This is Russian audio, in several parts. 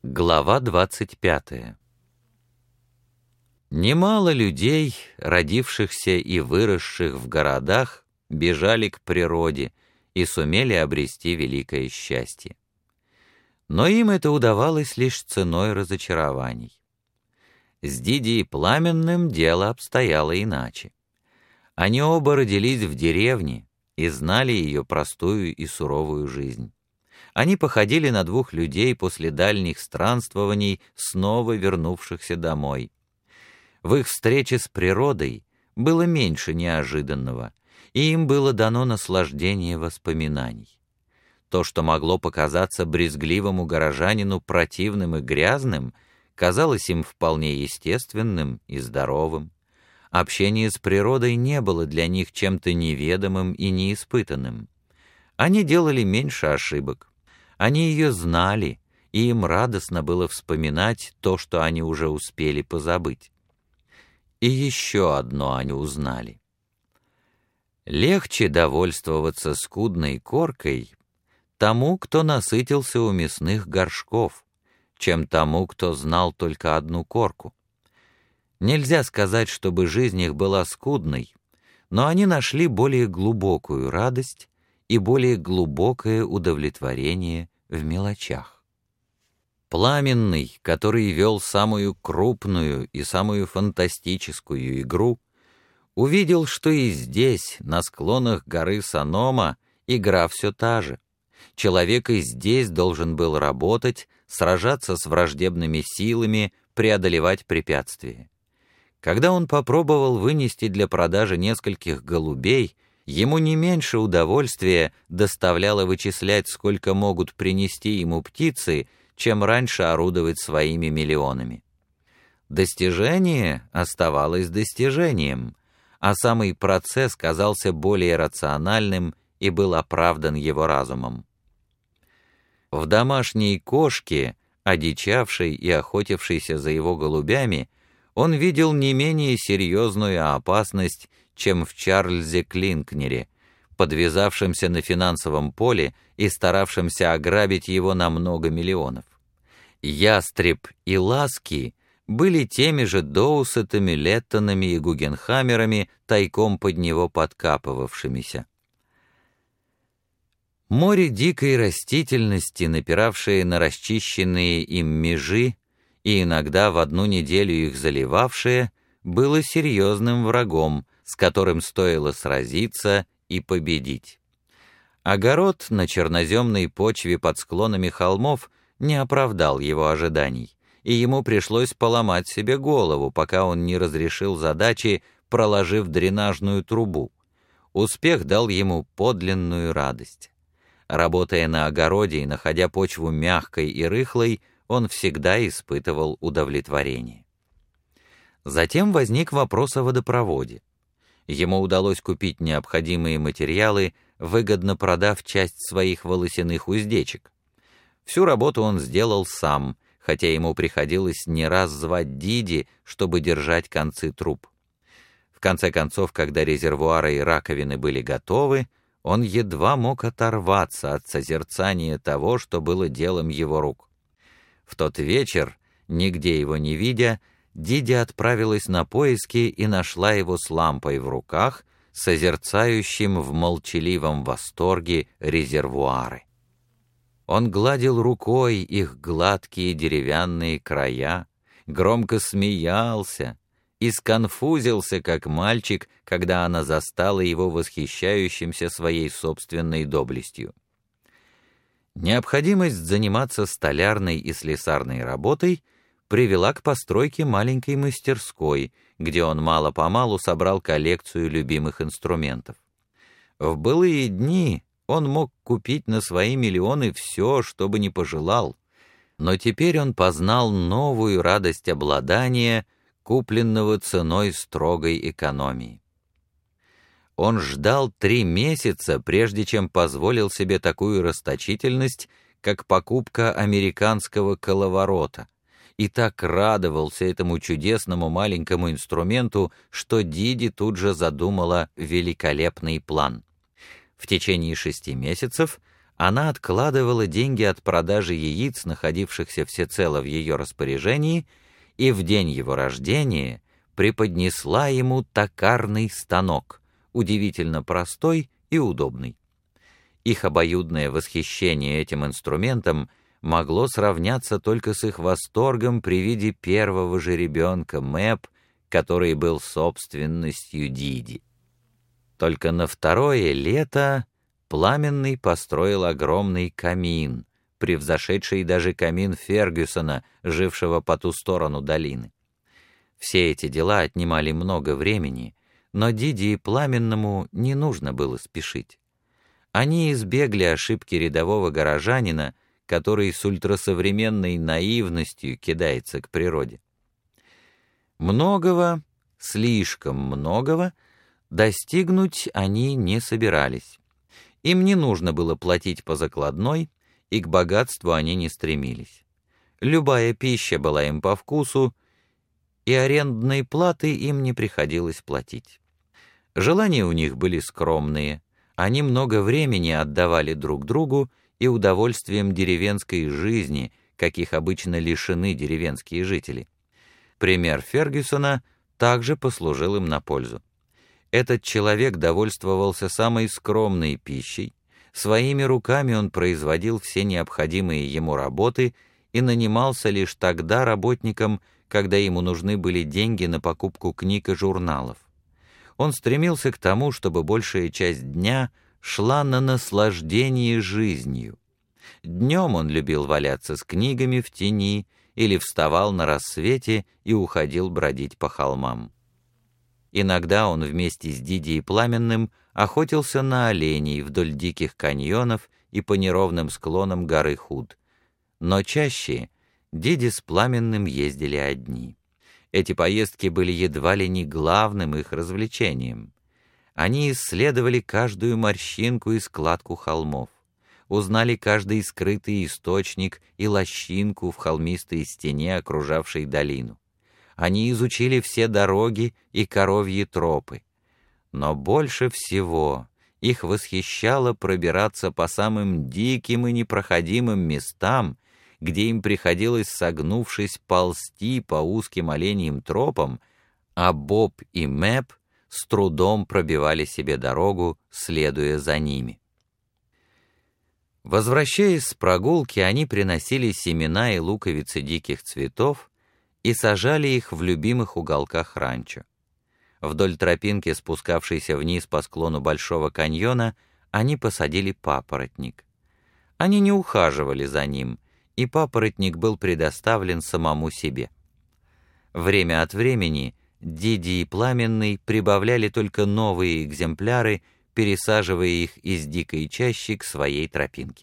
Глава 25. Немало людей, родившихся и выросших в городах, бежали к природе и сумели обрести великое счастье. Но им это удавалось лишь ценой разочарований. С Диди и Пламенным дело обстояло иначе. Они оба родились в деревне и знали ее простую и суровую жизнь. Они походили на двух людей после дальних странствований, снова вернувшихся домой. В их встрече с природой было меньше неожиданного, и им было дано наслаждение воспоминаний. То, что могло показаться брезгливому горожанину противным и грязным, казалось им вполне естественным и здоровым. Общение с природой не было для них чем-то неведомым и неиспытанным. Они делали меньше ошибок. Они ее знали, и им радостно было вспоминать то, что они уже успели позабыть. И еще одно они узнали. Легче довольствоваться скудной коркой тому, кто насытился у мясных горшков, чем тому, кто знал только одну корку. Нельзя сказать, чтобы жизнь их была скудной, но они нашли более глубокую радость и более глубокое удовлетворение в мелочах. Пламенный, который вел самую крупную и самую фантастическую игру, увидел, что и здесь, на склонах горы Санома, игра все та же. Человек и здесь должен был работать, сражаться с враждебными силами, преодолевать препятствия. Когда он попробовал вынести для продажи нескольких голубей, ему не меньше удовольствия доставляло вычислять, сколько могут принести ему птицы, чем раньше орудовать своими миллионами. Достижение оставалось достижением, а самый процесс казался более рациональным и был оправдан его разумом. В домашней кошке, одичавшей и охотившейся за его голубями, он видел не менее серьезную опасность, чем в Чарльзе Клинкнере, подвязавшемся на финансовом поле и старавшемся ограбить его на много миллионов. Ястреб и Ласки были теми же Доусетами, Леттонами и Гугенхаммерами, тайком под него подкапывавшимися. Море дикой растительности, напиравшее на расчищенные им межи, и иногда в одну неделю их заливавшее, было серьезным врагом, с которым стоило сразиться и победить. Огород на черноземной почве под склонами холмов не оправдал его ожиданий, и ему пришлось поломать себе голову, пока он не разрешил задачи, проложив дренажную трубу. Успех дал ему подлинную радость. Работая на огороде и находя почву мягкой и рыхлой, он всегда испытывал удовлетворение. Затем возник вопрос о водопроводе. Ему удалось купить необходимые материалы, выгодно продав часть своих волосяных уздечек. Всю работу он сделал сам, хотя ему приходилось не раз звать Диди, чтобы держать концы труб. В конце концов, когда резервуары и раковины были готовы, он едва мог оторваться от созерцания того, что было делом его рук. В тот вечер, нигде его не видя, Диди отправилась на поиски и нашла его с лампой в руках, созерцающим в молчаливом восторге резервуары. Он гладил рукой их гладкие деревянные края, громко смеялся и сконфузился, как мальчик, когда она застала его восхищающимся своей собственной доблестью. Необходимость заниматься столярной и слесарной работой привела к постройке маленькой мастерской, где он мало-помалу собрал коллекцию любимых инструментов. В былые дни он мог купить на свои миллионы все, что бы ни пожелал, но теперь он познал новую радость обладания, купленного ценой строгой экономии. Он ждал 3 месяца, прежде чем позволил себе такую расточительность, как покупка американского коловорота, и так радовался этому чудесному маленькому инструменту, что Диди тут же задумала великолепный план. В течение 6 месяцев Она откладывала деньги от продажи яиц, находившихся всецело в ее распоряжении, и в день его рождения преподнесла ему токарный станок, удивительно простой и удобный. Их обоюдное восхищение этим инструментом могло сравняться только с их восторгом при виде первого же ребенка Мэб, который был собственностью Диди. Только на второе лето Пламенный построил огромный камин, превзошедший даже камин Фергюсона, жившего по ту сторону долины. Все эти дела отнимали много времени, но Диди и Пламенному не нужно было спешить. Они избегли ошибки рядового горожанина, который с ультрасовременной наивностью кидается к природе. Многого, слишком многого, достигнуть они не собирались. Им не нужно было платить по закладной, и к богатству они не стремились. Любая пища была им по вкусу, и арендной платы им не приходилось платить. Желания у них были скромные, они много времени отдавали друг другу и удовольствием деревенской жизни, каких обычно лишены деревенские жители. Пример Фергюсона также послужил им на пользу. Этот человек довольствовался самой скромной пищей, своими руками он производил все необходимые ему работы и нанимался лишь тогда работником, когда ему нужны были деньги на покупку книг и журналов. Он стремился к тому, чтобы большая часть дня шла на наслаждение жизнью. Днем он любил валяться с книгами в тени или вставал на рассвете и уходил бродить по холмам. Иногда он вместе с Диди и Пламенным охотился на оленей вдоль диких каньонов и по неровным склонам горы Худ. Но чаще Диди с Пламенным ездили одни. Эти поездки были едва ли не главным их развлечением. Они исследовали каждую морщинку и складку холмов, узнали каждый скрытый источник и лощинку в холмистой стене, окружавшей долину. Они изучили все дороги и коровьи тропы. Но больше всего их восхищало пробираться по самым диким и непроходимым местам, где им приходилось, согнувшись, ползти по узким оленьим тропам, а Боб и Мэб с трудом пробивали себе дорогу, следуя за ними. Возвращаясь с прогулки, они приносили семена и луковицы диких цветов и сажали их в любимых уголках ранчо. Вдоль тропинки, спускавшейся вниз по склону Большого каньона, они посадили папоротник. Они не ухаживали за ним, и папоротник был предоставлен самому себе. Время от времени Диди и Пламенный прибавляли только новые экземпляры, пересаживая их из дикой чащи к своей тропинке.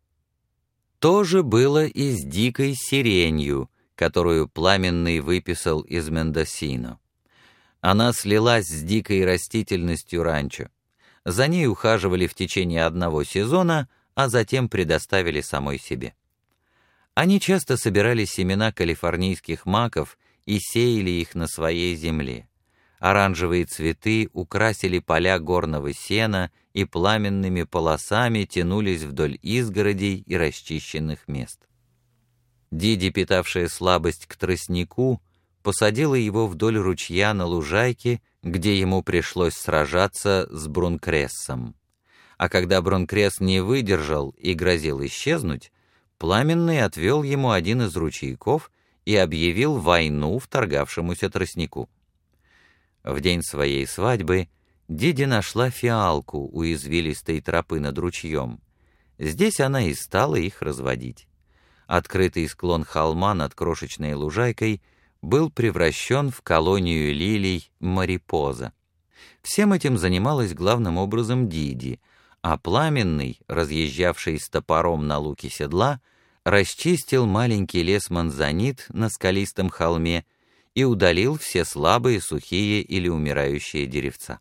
То же было и с дикой сиренью, которую Пламенный выписал из Мендосино. Она слилась с дикой растительностью ранчо. За ней ухаживали в течение одного сезона, а затем предоставили самой себе. Они часто собирали семена калифорнийских маков и сеяли их на своей земле. Оранжевые цветы украсили поля горного сена и пламенными полосами тянулись вдоль изгородей и расчищенных мест. Диди, питавшая слабость к тростнику, посадила его вдоль ручья на лужайке, где ему пришлось сражаться с Брункрессом. А когда Брункресс не выдержал и грозил исчезнуть, Пламенный отвел ему один из ручейков и объявил войну вторгавшемуся тростнику. В день своей свадьбы Диди нашла фиалку у извилистой тропы над ручьем. Здесь она и стала их разводить. Открытый склон холма над крошечной лужайкой был превращен в колонию лилий Марипоза. Всем этим занималась главным образом Диди, а Пламенный, разъезжавший с топором на луке седла, расчистил маленький лес манзанит на скалистом холме и удалил все слабые, сухие или умирающие деревца.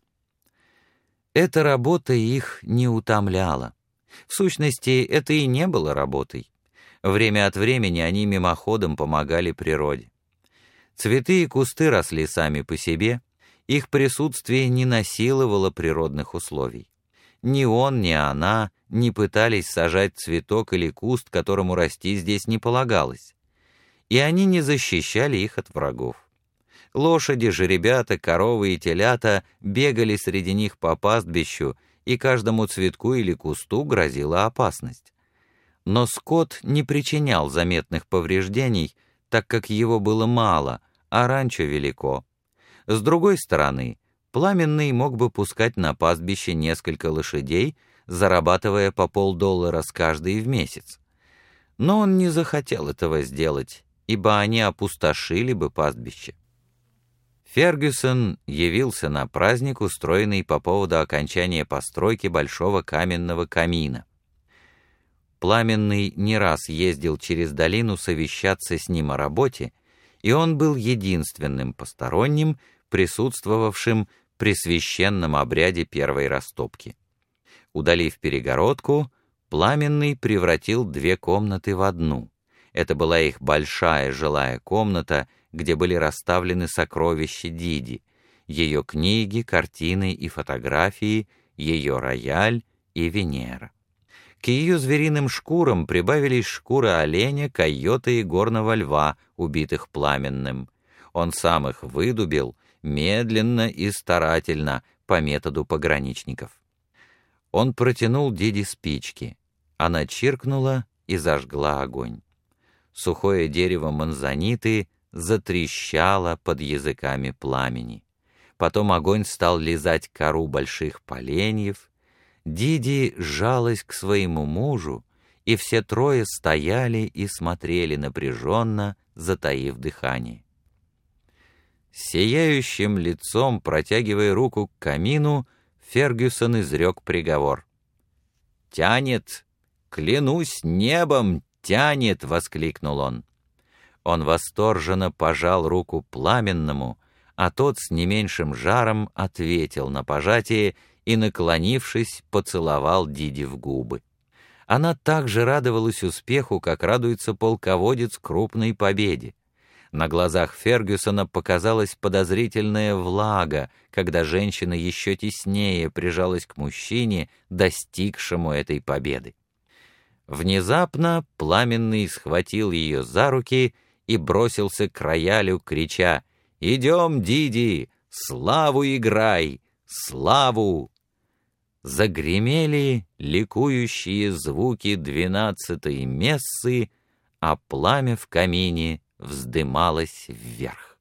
Эта работа их не утомляла. В сущности, это и не было работой. Время от времени они мимоходом помогали природе. Цветы и кусты росли сами по себе, их присутствие не насиловало природных условий. Ни он, ни она не пытались сажать цветок или куст, которому расти здесь не полагалось. И они не защищали их от врагов. Лошади, жеребята, коровы и телята бегали среди них по пастбищу, и каждому цветку или кусту грозила опасность. Но скот не причинял заметных повреждений, так как его было мало, а ранчо велико. С другой стороны, Пламенный мог бы пускать на пастбище несколько лошадей, зарабатывая по $50 с каждой в месяц. Но он не захотел этого сделать, ибо они опустошили бы пастбище. Фергюсон явился на праздник, устроенный по поводу окончания постройки большого каменного камина. Пламенный не раз ездил через долину совещаться с ним о работе, и он был единственным посторонним, присутствовавшим при священном обряде первой растопки. Удалив перегородку, Пламенный превратил 2 комнаты в одну. Это была их большая жилая комната, где были расставлены сокровища Диди, ее книги, картины и фотографии, ее рояль и Венера. К ее звериным шкурам прибавились шкуры оленя, койота и горного льва, убитых Пламенным. Он сам их выдубил, медленно и старательно, по методу пограничников. Он протянул Диди спички. Она чиркнула и зажгла огонь. Сухое дерево манзаниты затрещало под языками пламени. Потом огонь стал лизать кору больших поленьев. Диди жалась к своему мужу, и все трое стояли и смотрели напряженно, затаив дыхание. Сияющим лицом, протягивая руку к камину, Фергюсон изрек приговор. «Тянет! Клянусь небом, тянет!» — воскликнул он. Он восторженно пожал руку Пламенному, а тот с не меньшим жаром ответил на пожатие и, наклонившись, поцеловал Диди в губы. Она так же радовалась успеху, как радуется полководец крупной победе. На глазах Фергюсона показалась подозрительная влага, когда женщина еще теснее прижалась к мужчине, достигшему этой победы. Внезапно Пламенный схватил ее за руки и бросился к роялю, крича: «Идем, Диди, славу играй, славу!» Загремели ликующие звуки 12-й мессы, а пламя в камине вздымалось вверх.